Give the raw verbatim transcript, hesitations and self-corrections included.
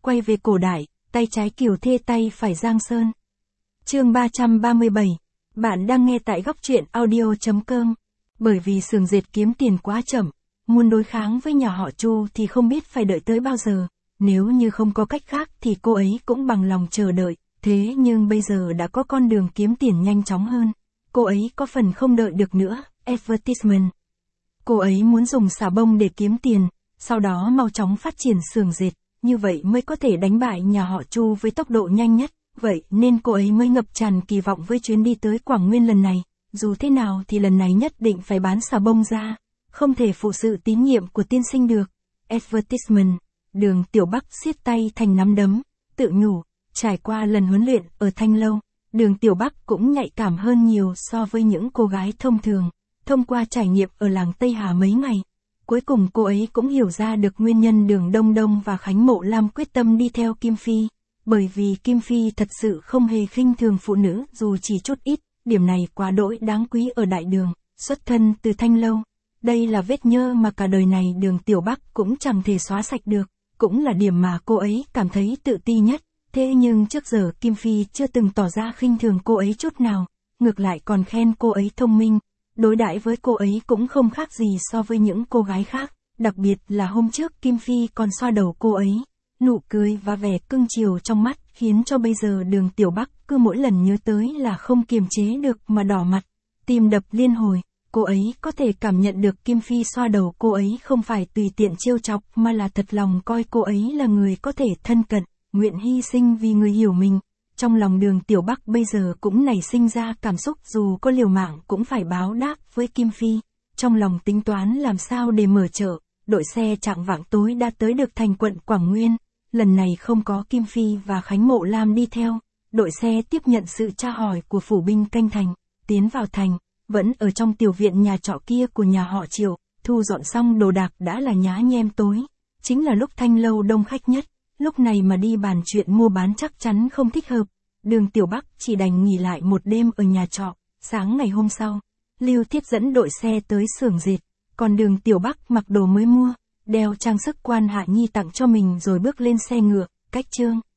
quay về cổ đại, tay trái Kiều Thê tay phải Giang Sơn. Chương ba trăm ba mươi bảy. Bạn đang nghe tại góc truyện audio chấm com. Bởi vì xưởng dệt kiếm tiền quá chậm, muốn đối kháng với nhà họ Chu thì không biết phải đợi tới bao giờ. Nếu như không có cách khác thì cô ấy cũng bằng lòng chờ đợi, thế nhưng bây giờ đã có con đường kiếm tiền nhanh chóng hơn. Cô ấy có phần không đợi được nữa. Advertisement. Cô ấy muốn dùng xà bông để kiếm tiền, sau đó mau chóng phát triển xưởng dệt, như vậy mới có thể đánh bại nhà họ Chu với tốc độ nhanh nhất. Vậy nên cô ấy mới ngập tràn kỳ vọng với chuyến đi tới Quảng Nguyên lần này. Dù thế nào thì lần này nhất định phải bán xà bông ra, không thể phụ sự tín nhiệm của tiên sinh được. Advertisement. Đường Tiểu Bắc siết tay thành nắm đấm, tự nhủ, trải qua lần huấn luyện ở Thanh Lâu, Đường Tiểu Bắc cũng nhạy cảm hơn nhiều so với những cô gái thông thường. Thông qua trải nghiệm ở làng Tây Hà mấy ngày, cuối cùng cô ấy cũng hiểu ra được nguyên nhân Đường Đông Đông và Khánh Mộ Lam quyết tâm đi theo Kim Phi. Bởi vì Kim Phi thật sự không hề khinh thường phụ nữ dù chỉ chút ít, điểm này quá đỗi đáng quý ở đại đường, xuất thân từ Thanh Lâu. Đây là vết nhơ mà cả đời này Đường Tiểu Bắc cũng chẳng thể xóa sạch được, cũng là điểm mà cô ấy cảm thấy tự ti nhất. Thế nhưng trước giờ Kim Phi chưa từng tỏ ra khinh thường cô ấy chút nào, ngược lại còn khen cô ấy thông minh, đối đãi với cô ấy cũng không khác gì so với những cô gái khác, đặc biệt là hôm trước Kim Phi còn xoa đầu cô ấy. Nụ cười và vẻ cưng chiều trong mắt khiến cho bây giờ Đường Tiểu Bắc cứ mỗi lần nhớ tới là không kiềm chế được mà đỏ mặt, tim đập liên hồi. Cô ấy có thể cảm nhận được Kim Phi xoa đầu cô ấy không phải tùy tiện trêu chọc mà là thật lòng coi cô ấy là người có thể thân cận, nguyện hy sinh vì người hiểu mình. Trong lòng Đường Tiểu Bắc bây giờ cũng nảy sinh ra cảm xúc dù có liều mạng cũng phải báo đáp với Kim Phi. Trong lòng tính toán làm sao để mở chợ, đội xe chạng vạng tối đã tới được thành quận Quảng Nguyên. Lần này không có Kim Phi và Khánh Mộ Lam đi theo, đội xe tiếp nhận sự tra hỏi của phủ binh canh thành, tiến vào thành, vẫn ở trong tiểu viện nhà trọ kia của nhà họ Triệu, thu dọn xong đồ đạc đã là nhá nhem tối, chính là lúc Thanh Lâu đông khách nhất, lúc này mà đi bàn chuyện mua bán chắc chắn không thích hợp. Đường Tiểu Bắc chỉ đành nghỉ lại một đêm ở nhà trọ, sáng ngày hôm sau, Lưu Thiết dẫn đội xe tới xưởng dệt, còn Đường Tiểu Bắc mặc đồ mới mua, đeo trang sức Quan Hạ Nhi tặng cho mình rồi bước lên xe ngựa, cách Trương